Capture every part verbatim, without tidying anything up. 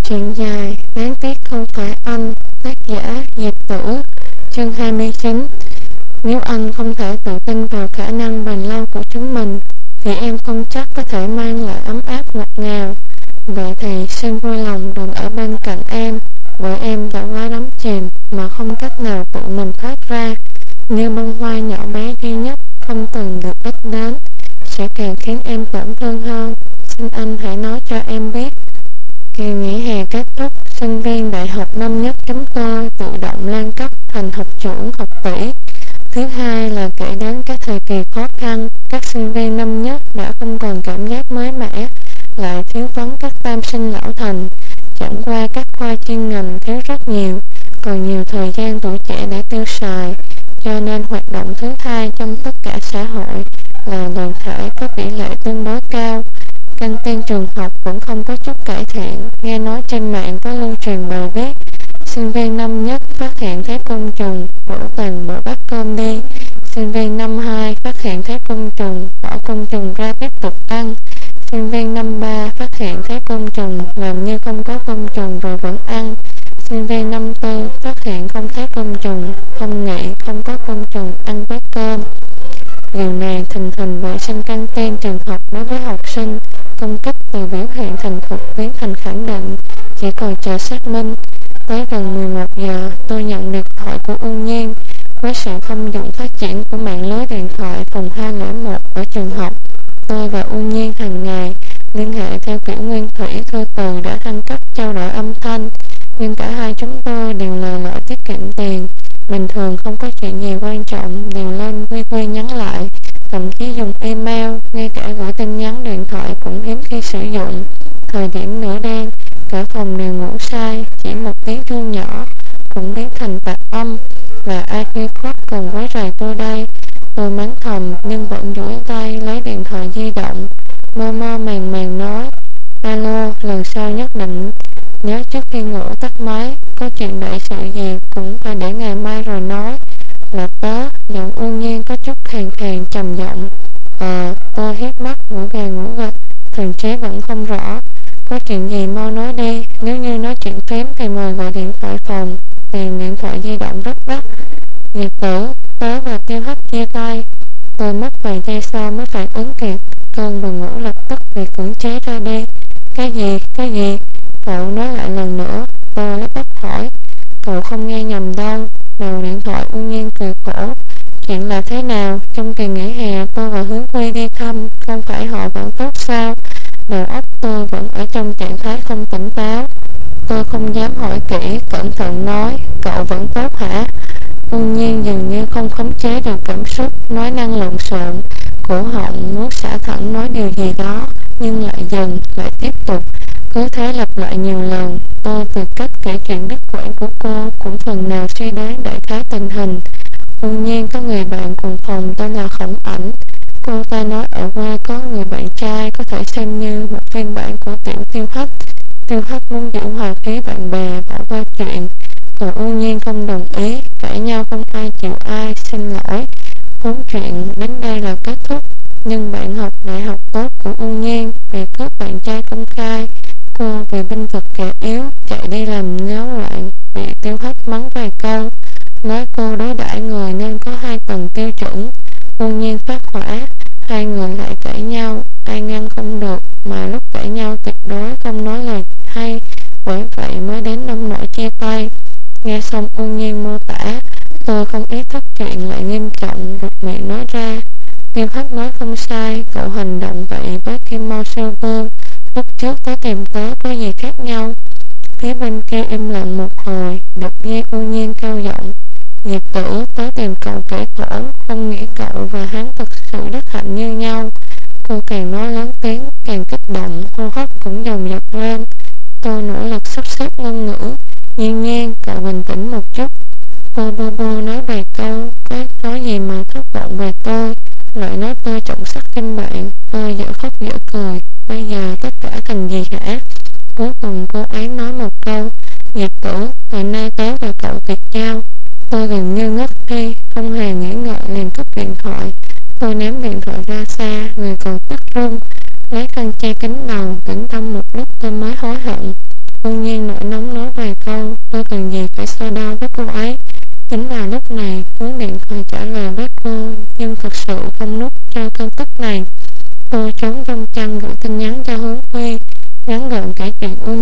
Chuyện dài, đáng tiếc không phải anh. Tác giả Diệp Tử. Chương hai mươi chín. Nếu anh không thể tự tin vào khả năng bền lâu của chúng mình, thì em không chắc có thể mang lại ấm áp ngọt ngào. Vậy thì xin vui lòng đừng ở bên cạnh em, bởi em đã quá đắm chìm mà không cách nào tự mình thoát ra. Như bông hoa nhỏ bé duy nhất không từng được biết đến, sẽ càng khiến em tổn thương hơn. Xin anh hãy nói cho em biết. Kỳ nghỉ hè kết thúc, sinh viên đại học năm nhất chúng tôi tự động lên cấp thành học trưởng học tỷ. Thứ hai là kể đến các thời kỳ khó khăn, các sinh viên năm nhất đã không còn cảm giác mới mẻ, lại thiếu vắng các tam sinh lão thành. Chẳng qua các khoa chuyên ngành thiếu rất nhiều, còn nhiều thời gian tuổi trẻ để tiêu xài, cho nên hoạt động thứ hai trong tất cả xã hội là đoàn thể có tỷ lệ tương đối cao. Căng tin trường học cũng không có chút cải thiện. Nghe nói trên mạng có lưu truyền bài viết: sinh viên năm nhất phát hiện thấy côn trùng, đổ toàn bộ bát cơm đi. Sinh viên năm hai phát hiện thấy côn trùng, bỏ côn trùng ra tiếp tục ăn. Sinh viên năm ba phát hiện thấy côn trùng, làm như không có côn trùng rồi vẫn ăn. Sinh viên năm tư phát hiện không thấy côn trùng, không nghĩ không có côn trùng, ăn bát cơm. Điều này thình thình vệ sinh căng tin trường học đối với học sinh, công kích từ biểu hiện thành thực biến thành khẳng định, chỉ còn chờ xác minh. Tới gần mười một giờ, tôi nhận điện thoại của Ung Nhiên. Với sự thông dụng phát triển của mạng lưới điện thoại phòng hai không một ở trường học, tôi và Ung Nhiên hàng ngày liên hệ theo kiểu nguyên thủy thư từ đã thăng cấp trao đổi âm thanh, nhưng cả hai chúng tôi đều lờ lỡ tiết kiệm tiền. Bình thường không có chuyện gì quan trọng đều lên quy quy nhắn lại, thậm chí dùng email, ngay cả gửi tin nhắn điện thoại cũng hiếm khi sử dụng. Thời điểm nửa đen, cả phòng đều ngủ say, chỉ một tiếng chuông nhỏ cũng biến thành tạp âm. Và ai kêu khóc còn quấy rầy tôi đây? Tôi mắng thầm nhưng vẫn duỗi tay lấy điện thoại di động, mơ mơ màng màng nói: alo, lần sau nhất định nhớ trước khi ngủ tắt máy, có chuyện đại sự gì cũng phải để ngày mai rồi nói. Là tớ. Giọng Ung Nhiên có chút khàn khàn trầm giọng. Ờ, tôi hiếp mắt ngủ gà ngủ gật, thần trí vẫn không rõ. Có chuyện gì mau nói đi, nếu như nói chuyện phím thì mời gọi điện thoại phòng, tiền điện thoại di động rất đắt. Diệp Tử, tớ và Tiêu Hách chia tay. Tôi mất vài giây sau mới phản ứng kịp, cơn buồn ngủ lập tức bị cưỡng chế ra đi. Cái gì, cái gì? Cậu nói lại lần nữa. Tôi lắp bắp hỏi. Cậu không nghe nhầm đâu. Đầu điện thoại Ung Nhiên cười khổ. Chuyện là thế nào? Trong kỳ nghỉ hè tôi và Hướng Huy đi thăm, không phải họ vẫn tốt sao? Đầu óc tôi vẫn ở trong trạng thái không tỉnh táo. Tôi không dám hỏi kỹ, cẩn thận nói. Cậu vẫn tốt hả? Ung Nhiên dường như không khống chế được cảm xúc, nói năng lộn xộn, cổ họng muốn xả thẳng nói điều gì đó, nhưng lại dừng, lại tiếp tục. Cứ thế lặp lại nhiều lần. Tôi từ cách kể chuyện đứt quãng của cô cũng phần nào suy đoán đại khái tình hình. Ung Nhiên có người bạn cùng phòng tên là Khổng Ảnh. Cô ta nói ở quê có người bạn trai có thể xem như một phiên bản của Tiểu Tiêu Hách. Tiêu Hách muốn giữ hòa khí bạn bè, bỏ qua chuyện, còn Ung Nhiên không đồng ý. Cãi nhau không ai chịu ai xin lỗi, vốn chuyện đến đây là kết thúc. Nhưng bạn học đại học tốt của Ung Nhiên bị cướp bạn trai công khai, cô vì binh vực kẻ yếu chạy đi làm náo loạn, bị Tiêu Hách mắng vài câu, nói cô đối đãi người nên có hai tầng tiêu chuẩn. Ung Nhiên phát hỏa, hai người lại cãi nhau, ai ngăn không được, mà lúc cãi nhau tuyệt đối không nói lời hay, bởi vậy mới đến nông nỗi chia tay. Nghe xong Ung Nhiên mô tả, tôi không ý thức chuyện lại nghiêm trọng, buột miệng nói ra. Tiêu Hách nói không sai, cậu hành động vậy với Kim Mao Sư Vương, lúc trước tới tìm tớ có gì khác nhau? Phía bên kia im lặng một hồi, đột nhiên Ung Nhiên cao giọng. Diệp Tử, tớ tìm cậu kể khổ, không nghĩ cậu và hắn thực sự đức hạnh như nhau. Cô càng nói lớn tiếng, càng kích động, hô hấp cũng dồn dập lên. Tôi nỗ lực sắp xếp ngôn ngữ. Nhiên Nhiên, cậu bình tĩnh một chút. Cô bô bô nói vài câu, có nói gì mà thất vọng về tôi, lại nói tôi trọng sắc khinh bạn. Tôi dở khóc dở cười. Bây giờ tất cả thành gì hả? Cuối cùng cô ấy nói một câu. Diệp Tử, ngày nay tớ và cậu tuyệt giao. Tôi gần như ngất đi, không hề nghĩ ngợi liền cúp điện thoại. Tôi ném điện thoại ra xa, người còn tức run, lấy khăn che kín đầu, tĩnh tâm một lúc tôi mới hối hận. Ung Nhiên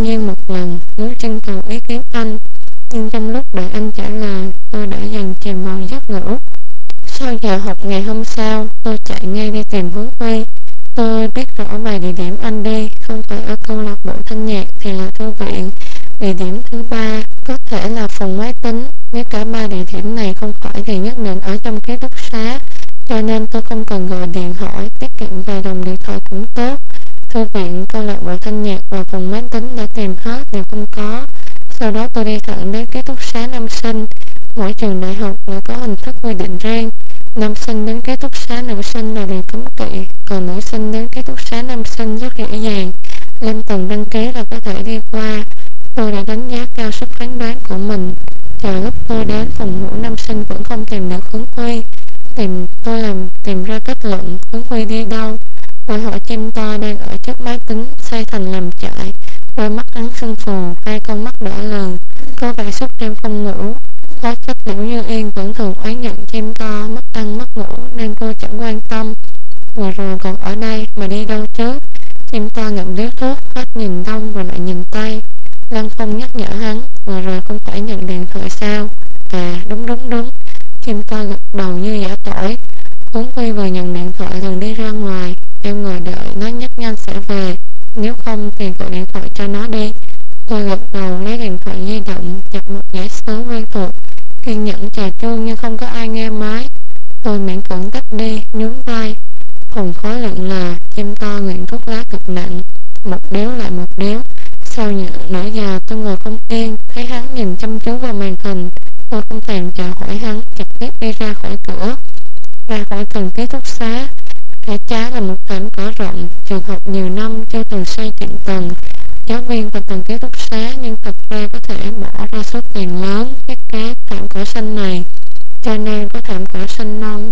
nhiên một lần muốn trưng cầu ý kiến anh, nhưng trong lúc đợi anh trả lời, tôi đã dần chìm vào giấc ngủ. Sau giờ học ngày hôm sau, tôi chạy ngay đi tìm Hướng Huy. Tôi biết rõ vài địa điểm anh đi, không phải ở câu lạc bộ thanh nhạc thì là thư viện. Địa điểm thứ ba có thể là phòng máy tính. Nếu cả ba địa điểm này không phải thì nhất định ở trong ký túc xá, cho nên tôi không cần gọi điện hỏi, tiết kiệm vài đồng điện thoại cũng tốt. Thư viện, câu lạc bộ thanh nhạc và phòng máy tính đã tìm hết đều không có. Sau đó tôi đi thẳng đến ký túc xá nam sinh. Mỗi trường đại học là có hình thức quy định riêng. Nam sinh đến ký túc xá nữ sinh là điều cấm kỵ, còn nữ sinh đến ký túc xá nam sinh rất dễ dàng. Lên tầng đăng ký là có thể đi qua. Tôi đã đánh giá cao sức phán đoán của mình. Chờ lúc tôi đến phòng ngủ nam sinh vẫn không tìm được Hướng Huy. Tìm tôi làm tìm ra kết luận Hướng Huy đi đâu. Tôi hỏi chim to đang ở trước máy tính xây thành làm trại. Đôi mắt hắn sưng phù, hai con mắt đỏ lờ, có vẻ sốt đêm không ngủ. Có trách Liễu Như Yên vẫn thường oán giận chim to mất ăn mất ngủ nên cô chẳng quan tâm. Vừa rồi còn ở đây mà đi đâu chứ? Chim to ngậm điếu thuốc, hết nhìn đông rồi lại nhìn tây. Lăng Phong nhắc nhở hắn, vừa rồi không phải nhận điện thoại sao? À, đúng đúng đúng. Chim to gật đầu như giả tỏi. Hướng Huy vừa nhận điện thoại liền đi ra ngoài. Em ngồi đợi nó nhắc nhanh sẽ về, nếu không thì gọi điện thoại cho nó đi. Tôi gật đầu lấy điện thoại di động, chặt một dãy số quen thuộc, kiên nhẫn chà chuông nhưng không có ai nghe máy. Tôi miễn cưỡng tắt đi, nhún vai. Phòng khói lặng là chim to nghiện thuốc lá cực nặng, một điếu lại một điếu. Sau nửa giờ tôi ngồi không yên, thấy hắn nhìn chăm chú vào màn hình. Tôi không thèm chào hỏi hắn, trực tiếp đi ra khỏi cửa, ra khỏi tầng ký túc xá. Rẽ trái là một thảm cỏ rộng, trường học nhiều năm chưa từng xây dựng tầng. Giáo viên vào tầng ký túc xá nhưng thật ra có thể bỏ ra số tiền lớn thiết kế thảm cỏ xanh này, cho nên có thảm cỏ xanh non.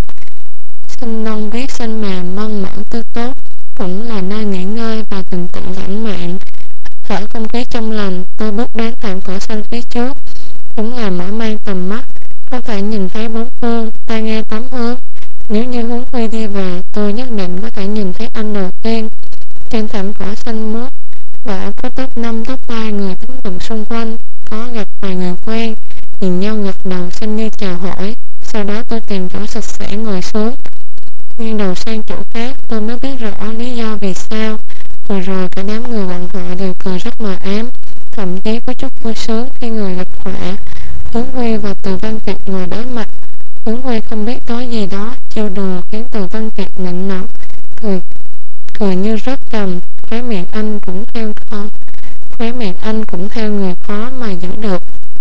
Xanh non biếc xanh mềm mơn mởn tươi tốt, cũng là nơi nghỉ ngơi và tình tự lãng mạn. Thở không khí trong lành, tôi bước đến thảm cỏ xanh phía trước. Đúng là mở mang tầm mắt, có thể nhìn thấy bốn phương, tai nghe tám hướng. Nếu như Hướng Huy đi về, tôi nhất định có thể nhìn thấy anh đầu tiên. Trên thảm cỏ xanh mướt đã có top năm, top ba người đứng tụng xung quanh, có gặp vài người quen, nhìn nhau gật đầu xin như chào hỏi. Sau đó tôi tìm chỗ sạch sẽ ngồi xuống, nghiêng đầu sang chỗ khác. Tôi mới biết rõ lý do vì sao vừa rồi cả đám người bọn họ đều cười rất mờ ám, thậm chí có chút vui sướng khi người gặp họa. Hướng Huy và Từ Văn Kiệt ngồi đối mặt. Hướng Huy không biết nói gì đó, trêu đùa khiến Từ Văn Kiệt nịnh nọt, cười cười như rất trầm. Khóe miệng anh cũng theo khó, khóe miệng anh cũng theo người khó mà giữ được.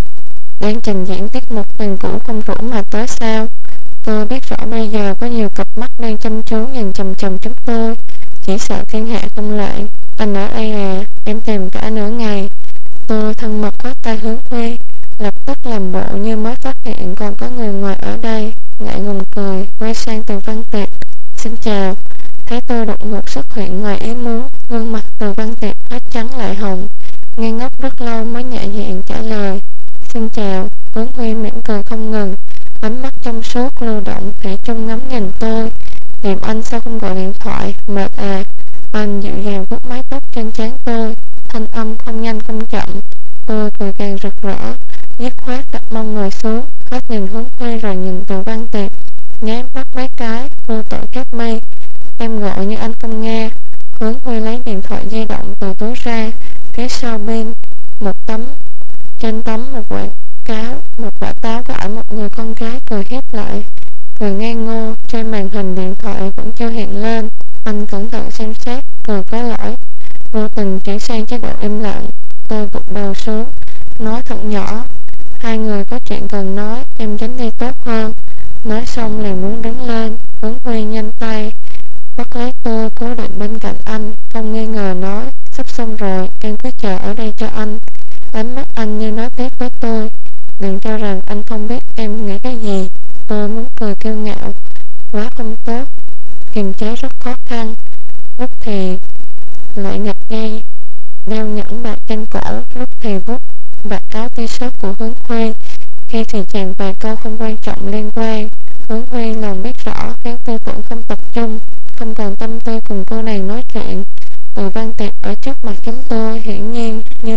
Đang trình diễn tiết mục tình cũ không rủ mà tới sao? Tôi biết rõ bây giờ có nhiều cặp mắt đang chăm chú nhìn chằm chằm chúng tôi, chỉ sợ thiên hạ không lệ. Anh ở đây à, em tìm cả nửa ngày. Tôi thân mật khoát tay Hướng Huy, lập tức làm bộ như mới phát hiện còn có người ngoài ở đây, ngại ngùng cười, quay sang Từ Văn Kiệt. Xin chào. Thấy tôi đột ngột xuất hiện ngoài ý muốn, gương mặt Từ Văn Kiệt hết trắng lại hồng, ngây ngốc rất lâu mới nhẹ nhàng trả lời. Xin chào. Hướng Huy mỉm cười không ngừng, ánh mắt trong suốt lưu động thủy chung ngắm nhìn tôi. Tìm anh sao không gọi điện thoại, mệt à? Anh dịu dàng vuốt mái tóc trên trán tôi, thanh âm không nhanh không chậm. Tôi cười càng rực rỡ, dứt khoát đặt mông ngồi xuống, hết nhìn Hướng Huy rồi nhìn Từ Văn Kiệt, nháy mắt mấy cái, vô tội trách mi. Em gọi nhưng anh không nghe. Hướng Huy lấy điện thoại di động từ túi ra, phía sau bên một tấm trên tấm một quảng cáo, một quả táo có ảnh một người con gái cười khép lại, cười ngang ngô. Trên màn hình điện thoại vẫn chưa hiện lên. Anh cẩn thận xem xét, cười có lỗi, vô tình chuyển sang chế độ im lặng. Tôi gục đầu xuống, nói thật nhỏ, hai người có chuyện cần nói, em tránh đi tốt hơn. Nói xong liền muốn đứng lên. Hướng Huy nhanh tay bắt lấy tôi cố định bên cạnh anh, không nghi ngờ nói, sắp xong rồi, em cứ chờ ở đây cho anh. Ánh mắt anh như nói tiếp với tôi, đừng cho rằng anh không biết em nghĩ cái gì. Tôi muốn cười kiêu ngạo, quá không tốt, kiềm chế rất khó khăn. Lúc thì lại nhặt dây đeo nhẫn bạc trên cổ, lúc thì vuốt vạt áo t-shirt của Hướng Huy, khi thì chàng vài câu không quan trọng liên quan. Hướng Huy lòng biết rõ khiến tôi cũng không tập trung, không còn tâm tư cùng cô nàng nói chuyện. Từ Văn Kiệt ở trước mặt chúng tôi hiển nhiên như đứng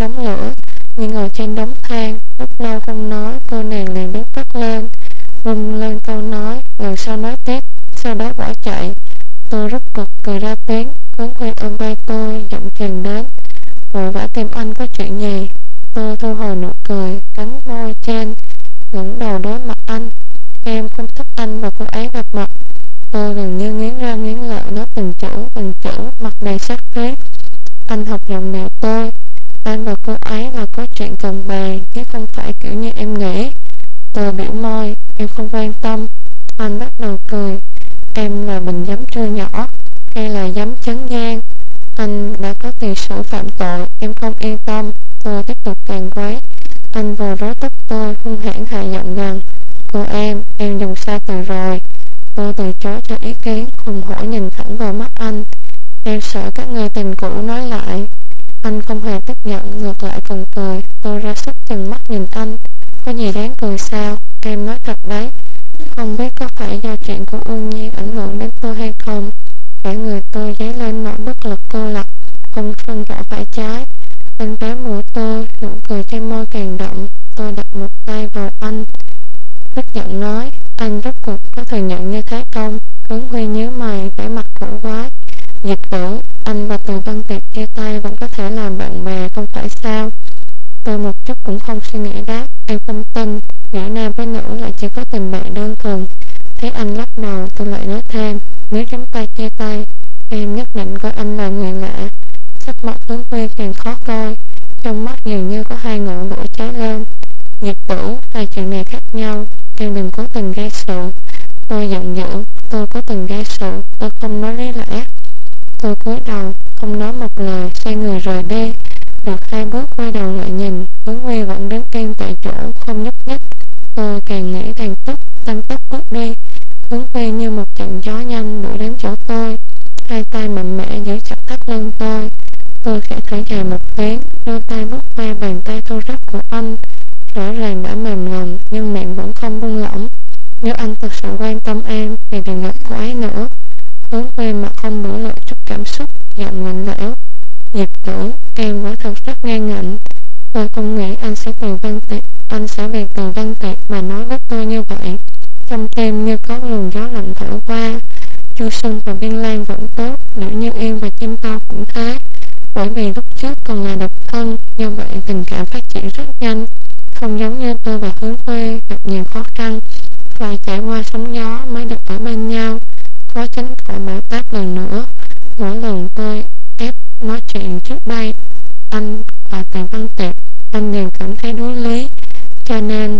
đống lửa, như ngồi trên đống than. Lúc lâu không nói, cô nàng liền đứng phát lên, vung lên câu nói, lần sau nói tiếp, sau đó bỏ chạy. Tôi rất cực cười ra tiếng. Hướng Huy ôm vai tôi, giọng tràn đến, vội vã tìm anh có chuyện gì? Tôi thu hồi nụ cười, cắn môi trên, ngẩng đầu đối mặt anh. Em không thích anh và cô ấy gặp mặt. Tôi gần như nghiến răng nghiến lợi nói từng chữ từng chữ, mặt đầy sát khí. Anh học giọng điệu tôi. Anh và cô ấy là có chuyện cần bàn, chứ không phải kiểu như em nghĩ. Tôi biểu môi, em không quan tâm. Anh bắt đầu cười. Em là bình giấm trưa nhỏ, hay là giấm chấn giang? Anh đã có tiền sử phạm tội, em không yên tâm. Tôi tiếp tục càng quấy. Anh vừa rối tóc tôi, hung hãn hạ giọng rằng, cô em, em dùng sai từ rồi. Tôi từ chối cho ý kiến, hùng hổ nhìn thẳng vào mắt anh. Em sợ các người tình cũ nói lại. Anh không hề tức giận, ngược lại còn cười. Tôi ra sức chừng mắt nhìn anh. Có gì đáng cười sao? Em nói thật đấy. Không biết có phải do chuyện của Ương Nhiên ảnh hưởng đến tôi hay không? Cả người tôi dấy lên nỗi bất lực cô lập, không phân rõ phải trái. Anh véo mũi tôi, nụ cười trên môi càng đậm. Tôi đặt một tay vào anh, tức giận nói, anh rốt cuộc có thừa nhận như thế không? Hướng Huy nhíu mày, vẻ mặt cổ quái. Dịch Tử, anh và Từ Văn Tiệp chia tay vẫn có thể làm bạn bè không phải sao? Tôi một chút cũng không suy nghĩ đáp, em không tin, giữa nam với nữ lại chỉ có tình bạn đơn thuần. Thấy anh lắc đầu, tôi lại nói thêm, nếu chúng ta chia tay, em nhất định coi anh là người lạ. Sắc mặt Hướng Huy càng khó coi, trong mắt dường như có hai ngọn lửa cháy lên. Dịch Tử, hai chuyện này khác nhau, em đừng cố tình gây sự. Tôi giận dữ, tôi cố tình gây sự, tôi không nói lý lẽ. Tôi cúi đầu, không nói một lời, xoay người rời đi. Được hai bước quay đầu lại nhìn, Hướng Huy vẫn đứng yên tại chỗ, không nhúc nhích. Tôi càng nghĩ càng tức, tăng tốc bước đi. Hướng Huy như một trận gió nhanh đuổi đến chỗ tôi, hai tay mạnh mẽ giữ chặt thắt lưng tôi. Tôi khẽ thở dài một tiếng, đưa tay vuốt ve bàn tay thô ráp của anh. Rõ ràng đã mềm lòng, nhưng miệng vẫn không buông lỏng. Nếu anh thực sự quan tâm em, thì đừng gặp cô ấy nữa. Hướng Huy mà không biểu lộ chút cảm xúc, giọng lạnh lẽo. Diệp Tử, em quả thật rất ngang ngạnh. Tôi không nghĩ anh sẽ từ Văn Tiệp, anh sẽ vì Từ Văn Tiệp mà nói với tôi như vậy. Trong tim như có luồng gió lạnh thổi qua. Chu Xuân và Viên Lan vẫn tốt, Liễu Như Yên và Chim To cũng thế. Bởi vì lúc trước còn là độc thân, như vậy tình cảm phát triển rất nhanh. Không giống như tôi và Hướng Huy gặp nhiều khó khăn, phải trải qua sóng gió mới được ở bên nhau. Khó tránh khỏi bão táp lần nữa. Mỗi lần tôi ép nói chuyện trước đây, anh và Từ Văn Tiệp, anh đều cảm thấy đối lý, cho nên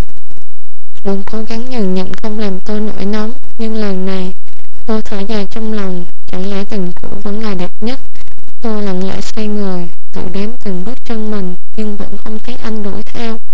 luôn cố gắng nhường nhịn không làm tôi nổi nóng. Nhưng lần này, tôi thở dài trong lòng, chẳng lẽ tình cũ vẫn là đẹp nhất? Tôi lặng lẽ xoay người, tự đếm từng bước chân mình, nhưng vẫn không thấy anh đuổi theo.